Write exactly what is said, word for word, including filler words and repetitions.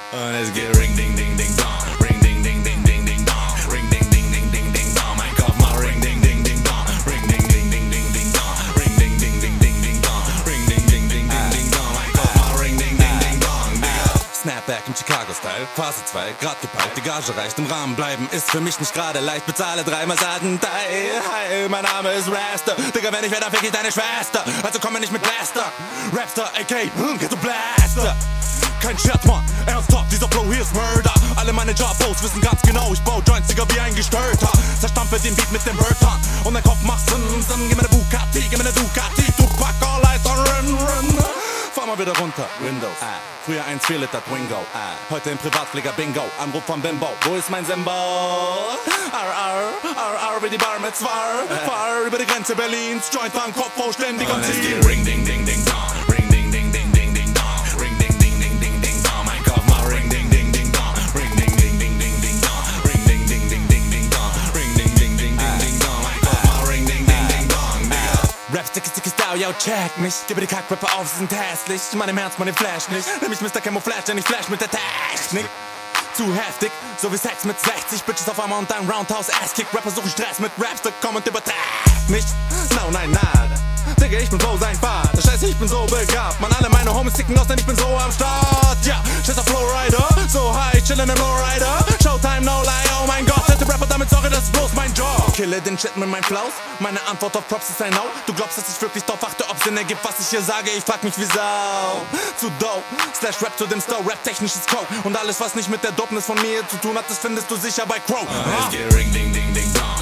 Und es geht ring, ding, ding, ding, dong. Ring, ding, ding, ding, ding, ding, dong. Ring, ding, ding, ding, ding, ding, dong. Mein Kopf mal ring, ding, ding, ding, dong. Ring, ding, ding, ding, ding, ding, dong. Ring, ding, ding, ding, ding, ding, dong. Ring, ding, ding, ding, ding, ding, dong. Mein Kopf mal ring, ding, ding, ding, dong, Digga. Snapback im Chicago-Style, Phase zwei, grad gepeilt, die Gage reicht, im Rahmen bleiben ist für mich nicht gerade leicht, bezahle dreimal Satentei. Hi, mein Name ist Raster, Digga, wenn ich wär, dann fick ich deine Schwester, also komm mir nicht mit Blaster, Rapster, aka Ghetto Blaster. Kein Scherz, Mann, ernsthaft, dieser Flow hier ist Murder. Alle meine Jabos wissen ganz genau, ich bau Joints, Digga, wie ein Gestörter. Zerstampfe den Beat mit den Wörtern und dein Kopf macht Sinn, Sinn. Gib mir ne Bugatti, gib mir ne Ducati, du pack all eyes on run, run. Fahr mal wieder runter, Windows, ah. Früher eins vier Liter Twingo, ah. Heute im Privatflieger Bingo, Anruf von Bimbo, wo ist mein Sembo? Arr, arr, arr, arr, wie die Bar mit Zwar, äh. Fahr über die Grenze Berlins, Joint am Kopf, wo ständig und es geht ring, ding, ding, ding, dong. Ring, ding, ding, ding, ding, ding, dong. Ring, ding, ding, ding, ding, ding, dong. Mein Kopf mal ring, ding, ding, ding, dong. Ring, ding, ding, ding, ding, ding, dong. Ring, ding, ding, ding, ding, ding, dong. Ring, ding, ding, ding, ding, ding, dong. Mein Kopf mal ring, ding, ding, ding, dong, Digga. Rap, sticky, sticky Style, yo, check mich. Gebe die Kackrapper auf, sie sind hässlich. Ich meine im Herz, man den Flash nicht. Nimm ich Mister Camouflage, denn ich flash mit der Technik. Zu heftig, so wie Sex mit sechzig Bitches auf einmal und ein Roundhouse Ass-Kick. Rapper suchen Stress mit Raps, da komm und überträgt mich. No, nein, nada. Digga, ich bin so sein Vater. Scheiße, ich bin so begabt. Man, alle meine Homies ticken aus, denn ich bin so am Start. Ja, scheiß auf Flowrider. So high, chillin' im Lowrider. Showtime, no lie, oh mein Gott. Hätte Rapper damit, sorry, das ist bloß mein Job. Kille den Shit mit meinen Flows. Meine Antwort auf Props ist ein No. Du glaubst, dass ich wirklich drauf achte, ob's Sinn ergibt, was ich hier sage. Ich frag mich wie Sau. Zu dope. Slash Rap zu dem Stow. Rap technisches Coke. Und alles, was nicht mit der Dopeness von mir zu tun hat, das findest du sicher bei Crow. Es geht ring, ding, ding, ding, dong.